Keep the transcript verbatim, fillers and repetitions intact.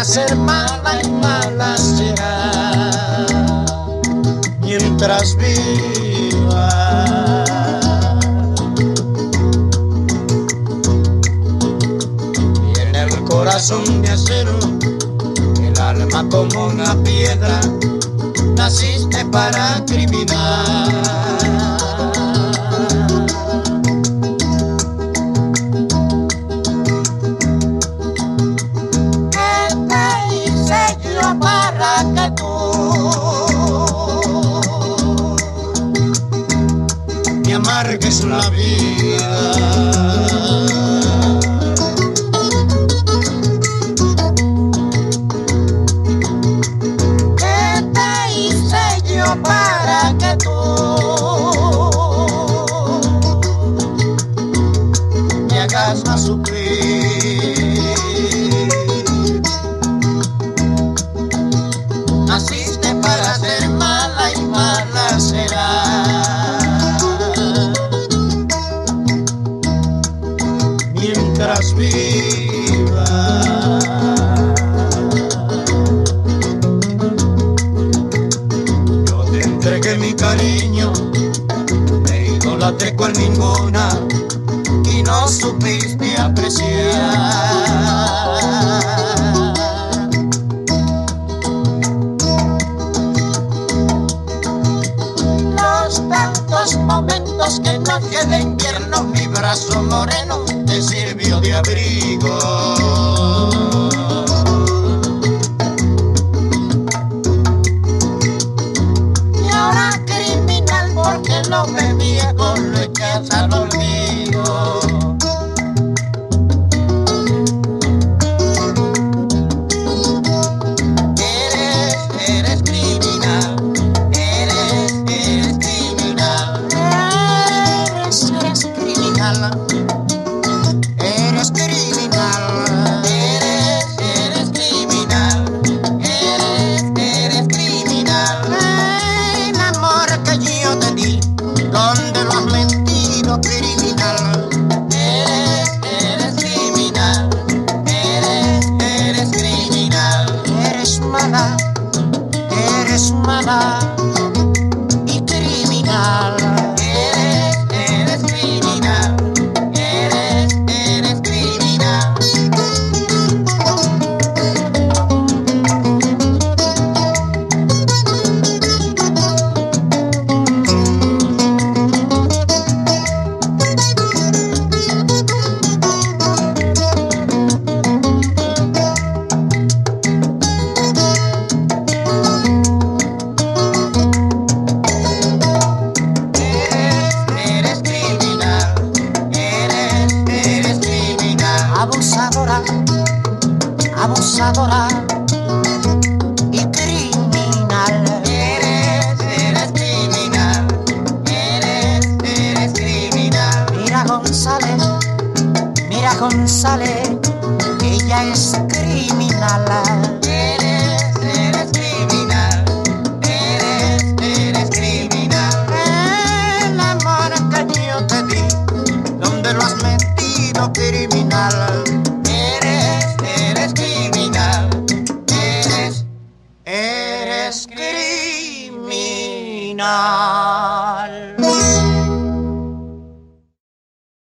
para ser mala y mala será mientras viva. Y en el corazón de acero, el alma como una piedra, naciste para criminar. Amargues la vida. ¿Qué te hice yo para que tú me hagas más sufrir? Naciste para ser mala y mala será mientras viva. Yo te entregué mi cariño, te idolatré cual ninguna y no supiste apreciar los tantos momentos que en noche de invierno mi brazo moreno te sirvió de abrigo. Y ahora criminal porque lo ve viejo lo echas al olvido. Eres, eres criminal, eres, eres criminal, eres, eres criminal. Eres criminal, eres, eres criminal, eres, eres criminal. El amor que yo te di, ¿dónde lo has mentido, criminal? Eres, eres criminal, eres, eres criminal. Eres mala, eres mala y criminal. Eres, eres criminal. Abusadora y criminal. Eres, eres criminal. Eres, eres criminal. Mira González, mira González, ella es criminal. Eres, eres criminal. Eres, eres criminal. El amor que yo te di, ¿dónde lo has metido, criminal? Eres criminal.